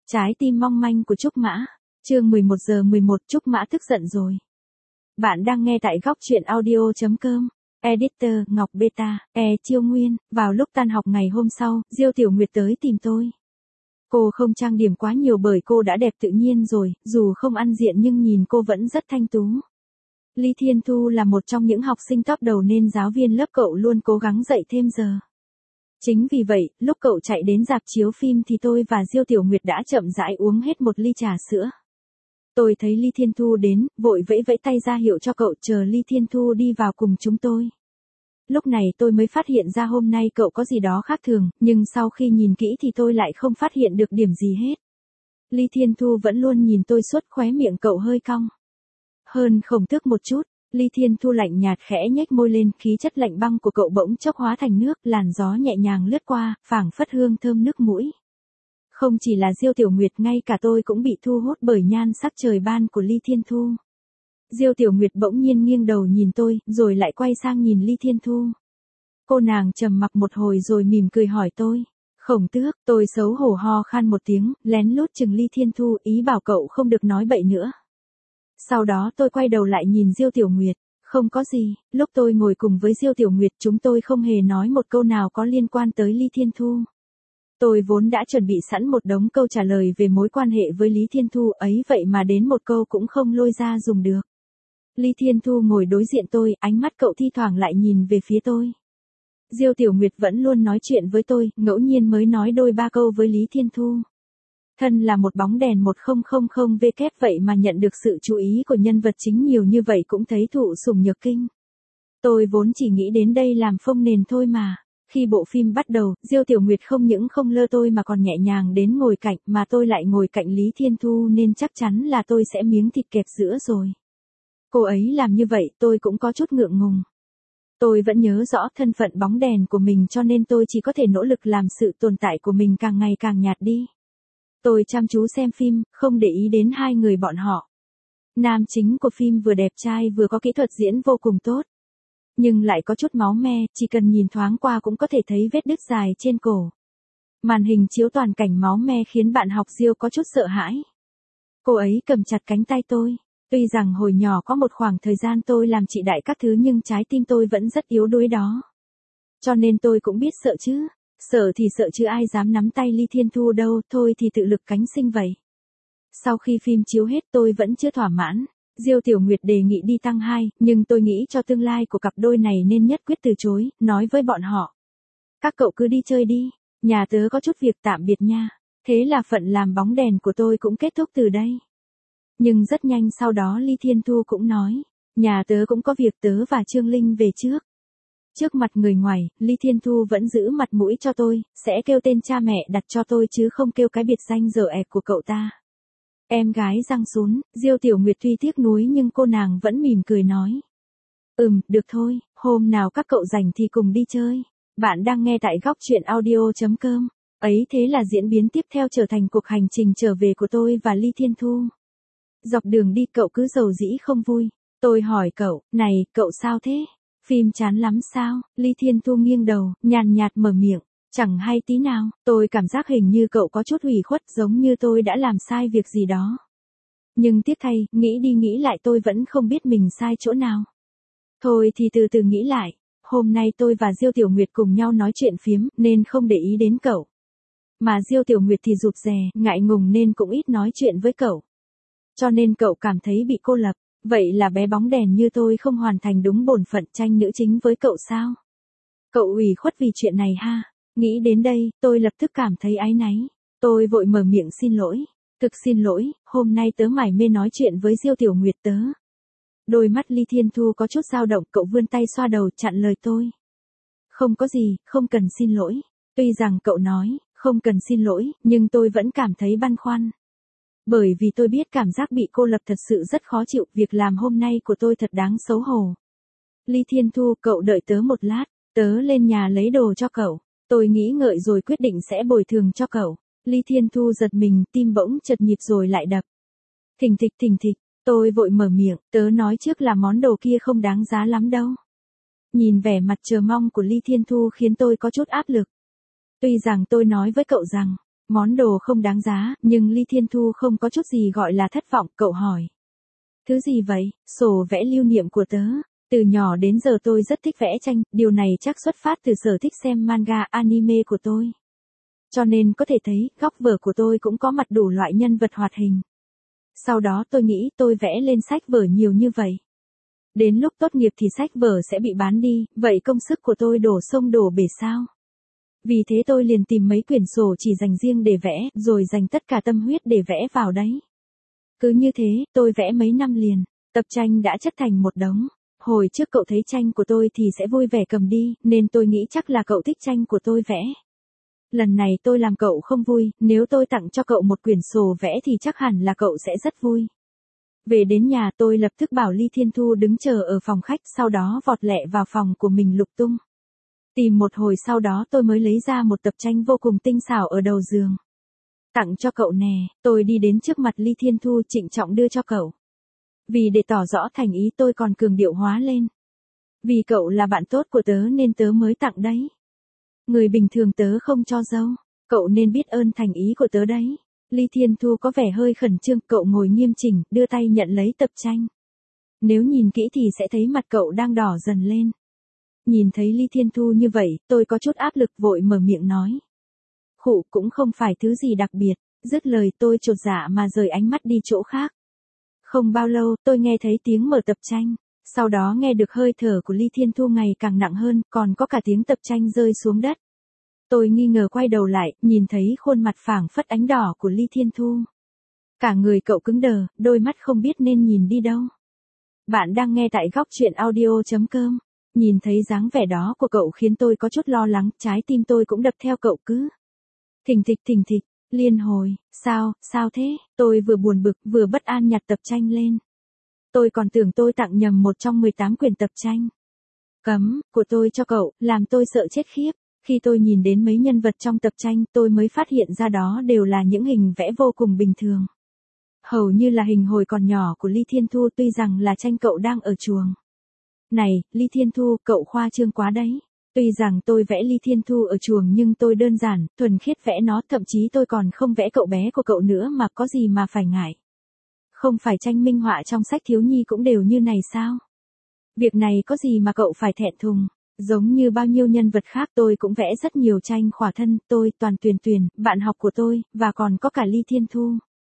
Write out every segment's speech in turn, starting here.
Trái tim mong manh của Trúc Mã. Chương 11:11 Trúc Mã tức giận rồi. Bạn đang nghe tại góc truyện audio.com. Editor Ngọc Beta, Chiêu Nguyên. Vào lúc tan học ngày hôm sau, Diêu Tiểu Nguyệt tới tìm tôi. Cô không trang điểm quá nhiều bởi cô đã đẹp tự nhiên rồi, dù không ăn diện nhưng nhìn cô vẫn rất thanh tú. Ly Thiên Thu là một trong những học sinh top đầu nên giáo viên lớp cậu luôn cố gắng dạy thêm giờ. Chính vì vậy, lúc cậu chạy đến rạp chiếu phim thì tôi và Diêu Tiểu Nguyệt đã chậm rãi uống hết một ly trà sữa. Tôi thấy Ly Thiên Thu đến, vội vẫy vẫy tay ra hiệu cho cậu chờ Ly Thiên Thu đi vào cùng chúng tôi. Lúc này tôi mới phát hiện ra hôm nay cậu có gì đó khác thường, nhưng sau khi nhìn kỹ thì tôi lại không phát hiện được điểm gì hết. Ly Thiên Thu vẫn luôn nhìn tôi suốt, khóe miệng cậu hơi cong. Hơn khổng tước một chút, Ly Thiên Thu lạnh nhạt khẽ nhếch môi lên, khí chất lạnh băng của cậu bỗng chốc hóa thành nước, làn gió nhẹ nhàng lướt qua, phảng phất hương thơm nước mũi. Không chỉ là Diêu Tiểu Nguyệt, ngay cả tôi cũng bị thu hút bởi nhan sắc trời ban của Ly Thiên Thu. Diêu Tiểu Nguyệt bỗng nhiên nghiêng đầu nhìn tôi, rồi lại quay sang nhìn Ly Thiên Thu. Cô nàng trầm mặc một hồi rồi mỉm cười hỏi tôi. Khổng tước, tôi xấu hổ ho khan một tiếng, lén lút chừng Ly Thiên Thu, ý bảo cậu không được nói bậy nữa. Sau đó tôi quay đầu lại nhìn Diêu Tiểu Nguyệt. Không có gì, lúc tôi ngồi cùng với Diêu Tiểu Nguyệt chúng tôi không hề nói một câu nào có liên quan tới Ly Thiên Thu. Tôi vốn đã chuẩn bị sẵn một đống câu trả lời về mối quan hệ với Lý Thiên Thu ấy, vậy mà đến một câu cũng không lôi ra dùng được. Ly Thiên Thu ngồi đối diện tôi, ánh mắt cậu thi thoảng lại nhìn về phía tôi. Diêu Tiểu Nguyệt vẫn luôn nói chuyện với tôi, ngẫu nhiên mới nói đôi ba câu với Lý Thiên Thu. Thân là một bóng đèn 1000W vậy mà nhận được sự chú ý của nhân vật chính nhiều như vậy cũng thấy thụ sủng nhược kinh. Tôi vốn chỉ nghĩ đến đây làm phông nền thôi mà. Khi bộ phim bắt đầu, Diêu Tiểu Nguyệt không những không lơ tôi mà còn nhẹ nhàng đến ngồi cạnh, mà tôi lại ngồi cạnh Lý Thiên Thu nên chắc chắn là tôi sẽ miếng thịt kẹp giữa rồi. Cô ấy làm như vậy tôi cũng có chút ngượng ngùng. Tôi vẫn nhớ rõ thân phận bóng đèn của mình cho nên tôi chỉ có thể nỗ lực làm sự tồn tại của mình càng ngày càng nhạt đi. Tôi chăm chú xem phim, không để ý đến hai người bọn họ. Nam chính của phim vừa đẹp trai vừa có kỹ thuật diễn vô cùng tốt. Nhưng lại có chút máu me, chỉ cần nhìn thoáng qua cũng có thể thấy vết đứt dài trên cổ. Màn hình chiếu toàn cảnh máu me khiến bạn học Diêu có chút sợ hãi. Cô ấy cầm chặt cánh tay tôi. Tuy rằng hồi nhỏ có một khoảng thời gian tôi làm chị đại các thứ nhưng trái tim tôi vẫn rất yếu đuối đó. Cho nên tôi cũng biết sợ chứ. Sợ thì sợ chứ ai dám nắm tay Ly Thiên Thu đâu, thôi thì tự lực cánh sinh vậy. Sau khi phim chiếu hết tôi vẫn chưa thỏa mãn. Diêu Tiểu Nguyệt đề nghị đi tăng 2, nhưng tôi nghĩ cho tương lai của cặp đôi này nên nhất quyết từ chối, nói với bọn họ. Các cậu cứ đi chơi đi, nhà tớ có chút việc tạm biệt nha. Thế là phận làm bóng đèn của tôi cũng kết thúc từ đây. Nhưng rất nhanh sau đó Ly Thiên Thu cũng nói, nhà tớ cũng có việc, tớ và Trương Linh về trước. Trước mặt người ngoài, Ly Thiên Thu vẫn giữ mặt mũi cho tôi, sẽ kêu tên cha mẹ đặt cho tôi chứ không kêu cái biệt danh dở ẹc của cậu ta. Em gái răng sún, Diêu Tiểu Nguyệt tuy tiếc nuối nhưng cô nàng vẫn mỉm cười nói. Được thôi, hôm nào các cậu rảnh thì cùng đi chơi. Bạn đang nghe tại góc truyện audio.com. Ấy thế là diễn biến tiếp theo trở thành cuộc hành trình trở về của tôi và Ly Thiên Thu. Dọc đường đi cậu cứ rầu rĩ không vui. Tôi hỏi cậu, này, cậu sao thế? Phim chán lắm sao? Ly Thiên Thu nghiêng đầu, nhàn nhạt mở miệng. Chẳng hay tí nào, tôi cảm giác hình như cậu có chút ủy khuất giống như tôi đã làm sai việc gì đó. Nhưng tiếc thay, nghĩ đi nghĩ lại tôi vẫn không biết mình sai chỗ nào. Thôi thì từ từ nghĩ lại, hôm nay tôi và Diêu Tiểu Nguyệt cùng nhau nói chuyện phiếm nên không để ý đến cậu. Mà Diêu Tiểu Nguyệt thì rụt rè, ngại ngùng nên cũng ít nói chuyện với cậu. Cho nên cậu cảm thấy bị cô lập, vậy là bé bóng đèn như tôi không hoàn thành đúng bổn phận tranh nữ chính với cậu sao? Cậu ủy khuất vì chuyện này ha? Nghĩ đến đây, tôi lập tức cảm thấy áy náy. Tôi vội mở miệng xin lỗi. Thực xin lỗi, hôm nay tớ mải mê nói chuyện với Diêu Tiểu Nguyệt tớ. Đôi mắt Ly Thiên Thu có chút dao động, cậu vươn tay xoa đầu chặn lời tôi. Không có gì, không cần xin lỗi. Tuy rằng cậu nói, không cần xin lỗi, nhưng tôi vẫn cảm thấy băn khoăn. Bởi vì tôi biết cảm giác bị cô lập thật sự rất khó chịu, việc làm hôm nay của tôi thật đáng xấu hổ. Ly Thiên Thu, cậu đợi tớ một lát, tớ lên nhà lấy đồ cho cậu. Tôi nghĩ ngợi rồi quyết định sẽ bồi thường cho cậu. Ly Thiên Thu giật mình, tim bỗng chợt nhịp rồi lại đập. Thình thịch, tôi vội mở miệng, tớ nói trước là món đồ kia không đáng giá lắm đâu. Nhìn vẻ mặt chờ mong của Ly Thiên Thu khiến tôi có chút áp lực. Tuy rằng tôi nói với cậu rằng, Món đồ không đáng giá, nhưng Ly Thiên Thu không có chút gì gọi là thất vọng, cậu hỏi. Thứ gì vậy? Sổ vẽ lưu niệm của tớ. Từ nhỏ đến giờ tôi rất thích vẽ tranh, điều này chắc xuất phát từ sở thích xem manga anime của tôi. Cho nên có thể thấy, góc vở của tôi cũng có mặt đủ loại nhân vật hoạt hình. Sau đó tôi nghĩ tôi vẽ lên sách vở nhiều như vậy. Đến lúc tốt nghiệp thì sách vở sẽ bị bán đi, vậy công sức của tôi đổ sông đổ bể sao? Vì thế tôi liền tìm mấy quyển sổ chỉ dành riêng để vẽ, rồi dành tất cả tâm huyết để vẽ vào đấy. Cứ như thế, tôi vẽ mấy năm liền, tập tranh đã chất thành một đống. Hồi trước cậu thấy tranh của tôi thì sẽ vui vẻ cầm đi, nên tôi nghĩ chắc là cậu thích tranh của tôi vẽ. Lần này tôi làm cậu không vui, nếu tôi tặng cho cậu một quyển sổ vẽ thì chắc hẳn là cậu sẽ rất vui. Về đến nhà tôi lập tức bảo Ly Thiên Thu đứng chờ ở phòng khách, sau đó vọt lẹ vào phòng của mình lục tung. Tìm một hồi sau đó tôi mới lấy ra một tập tranh vô cùng tinh xảo ở đầu giường. Tặng cho cậu nè, tôi đi đến trước mặt Ly Thiên Thu trịnh trọng đưa cho cậu. Vì để tỏ rõ thành ý tôi còn cường điệu hóa lên. Vì cậu là bạn tốt của tớ nên tớ mới tặng đấy. Người bình thường tớ không cho dâu, cậu nên biết ơn thành ý của tớ đấy. Ly Thiên Thu có vẻ hơi khẩn trương, cậu ngồi nghiêm chỉnh, đưa tay nhận lấy tập tranh. Nếu nhìn kỹ thì sẽ thấy mặt cậu đang đỏ dần lên. Nhìn thấy Ly Thiên Thu như vậy, tôi có chút áp lực vội mở miệng nói. Khụ, cũng không phải thứ gì đặc biệt, dứt lời tôi chột dạ mà rời ánh mắt đi chỗ khác. Không bao lâu, tôi nghe thấy tiếng mở tập tranh, sau đó nghe được hơi thở của Ly Thiên Thu ngày càng nặng hơn, còn có cả tiếng tập tranh rơi xuống đất. Tôi nghi ngờ quay đầu lại, nhìn thấy khuôn mặt phảng phất ánh đỏ của Ly Thiên Thu. Cả người cậu cứng đờ, đôi mắt không biết nên nhìn đi đâu. Bạn đang nghe tại góc truyện audio.com. Nhìn thấy dáng vẻ đó của cậu khiến tôi có chút lo lắng, trái tim tôi cũng đập theo cậu cứ. Thình thịch, liên hồi, sao thế, tôi vừa buồn bực vừa bất an nhặt tập tranh lên. Tôi còn tưởng tôi tặng nhầm một trong 18 quyển tập tranh. Cấm, của tôi cho cậu, làm tôi sợ chết khiếp. Khi tôi nhìn đến mấy nhân vật trong tập tranh tôi mới phát hiện ra đó đều là những hình vẽ vô cùng bình thường. Hầu như là hình hồi còn nhỏ của Ly Thiên Thu, tuy rằng là tranh cậu đang ở chuồng. Này, Ly Thiên Thu, cậu khoa trương quá đấy. Tuy rằng tôi vẽ Ly Thiên Thu ở chuồng nhưng tôi đơn giản, thuần khiết vẽ nó, thậm chí tôi còn không vẽ cậu bé của cậu nữa mà có gì mà phải ngại. Không phải tranh minh họa trong sách thiếu nhi cũng đều như này sao? Việc này có gì mà cậu phải thẹn thùng? Giống như bao nhiêu nhân vật khác tôi cũng vẽ rất nhiều tranh khỏa thân, tôi, Toàn Tuyền, bạn học của tôi, và còn có cả Ly Thiên Thu.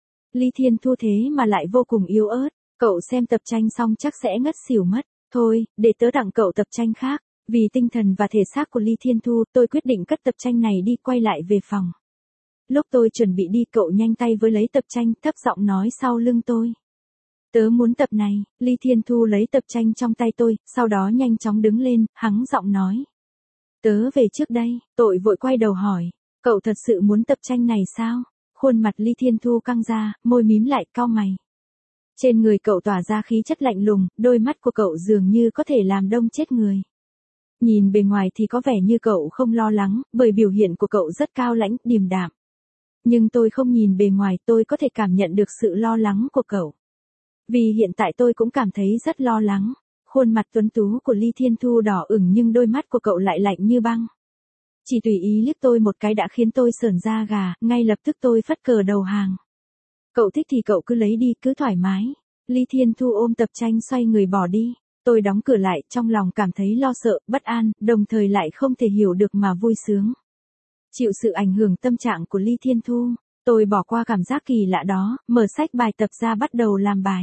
Ly Thiên Thu thế mà lại vô cùng yếu ớt, cậu xem tập tranh xong chắc sẽ ngất xỉu mất. Thôi, để tớ tặng cậu tập tranh khác. Vì tinh thần và thể xác của Ly Thiên Thu, tôi quyết định cất tập tranh này đi, quay lại về phòng. Lúc tôi chuẩn bị đi, cậu nhanh tay với lấy tập tranh, thấp giọng nói sau lưng tôi. Tớ muốn tập này. Ly Thiên Thu lấy tập tranh trong tay tôi, sau đó nhanh chóng đứng lên, hắng giọng nói. Tớ về trước đây, tôi vội quay đầu hỏi. Cậu thật sự muốn tập tranh này sao? Khuôn mặt Ly Thiên Thu căng ra, môi mím lại, cau mày. Trên người cậu tỏa ra khí chất lạnh lùng, đôi mắt của cậu dường như có thể làm đông chết người. Nhìn bề ngoài thì có vẻ như cậu không lo lắng, bởi biểu hiện của cậu rất cao lãnh, điềm đạm. Nhưng tôi không nhìn bề ngoài, tôi có thể cảm nhận được sự lo lắng của cậu. Vì hiện tại tôi cũng cảm thấy rất lo lắng. Khuôn mặt tuấn tú của Ly Thiên Thu đỏ ửng nhưng đôi mắt của cậu lại lạnh như băng. Chỉ tùy ý liếc tôi một cái đã khiến tôi sởn da gà, ngay lập tức tôi phất cờ đầu hàng. Cậu thích thì cậu cứ lấy đi, cứ thoải mái. Ly Thiên Thu ôm tập tranh xoay người bỏ đi. Tôi đóng cửa lại, trong lòng cảm thấy lo sợ, bất an, đồng thời lại không thể hiểu được mà vui sướng. Chịu sự ảnh hưởng tâm trạng của Ly Thiên Thu, tôi bỏ qua cảm giác kỳ lạ đó, mở sách bài tập ra bắt đầu làm bài.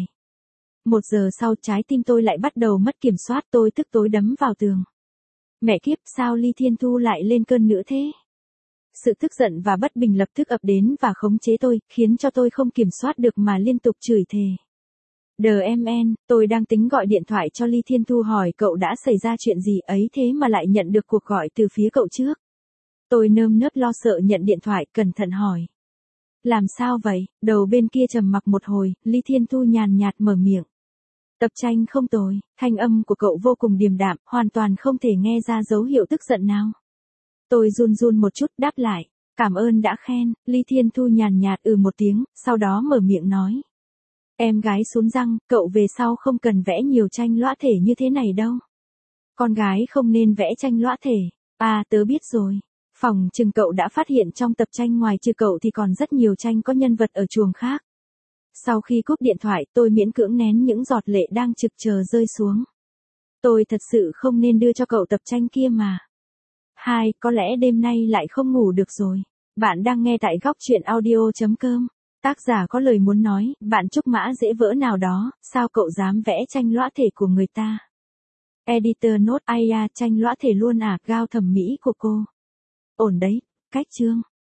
1 giờ sau trái tim tôi lại bắt đầu mất kiểm soát, tôi tức tối đấm vào tường. Mẹ kiếp, sao Ly Thiên Thu lại lên cơn nữa thế? Sự tức giận và bất bình lập tức ập đến và khống chế tôi, khiến cho tôi không kiểm soát được mà liên tục chửi thề. DMN, tôi đang tính gọi điện thoại cho Ly Thiên Thu hỏi cậu đã xảy ra chuyện gì ấy thế mà lại nhận được cuộc gọi từ phía cậu trước. Tôi nơm nớp lo sợ nhận điện thoại, cẩn thận hỏi. Làm sao vậy? Đầu bên kia trầm mặc một hồi, Ly Thiên Thu nhàn nhạt mở miệng. Tập tranh không tồi, thanh âm của cậu vô cùng điềm đạm, hoàn toàn không thể nghe ra dấu hiệu tức giận nào. Tôi run một chút đáp lại. Cảm ơn đã khen. Ly Thiên Thu nhàn nhạt một tiếng, sau đó mở miệng nói. Em gái sún răng, cậu về sau không cần vẽ nhiều tranh lõa thể như thế này đâu. Con gái không nên vẽ tranh lõa thể. À, tớ biết rồi. Phòng chừng cậu đã phát hiện trong tập tranh ngoài trừ cậu thì còn rất nhiều tranh có nhân vật ở chuồng khác. Sau khi cúp điện thoại tôi miễn cưỡng nén những giọt lệ đang trực chờ rơi xuống. Tôi thật sự không nên đưa cho cậu tập tranh kia mà. Có lẽ đêm nay lại không ngủ được rồi. Bạn đang nghe tại góc chuyện audio.com. Tác giả có lời muốn nói, bạn Trúc Mã dễ vỡ nào đó, sao cậu dám vẽ tranh lõa thể của người ta? Editor note: tranh lõa thể luôn à, gao thẩm mỹ của cô. Ổn đấy, cách chương.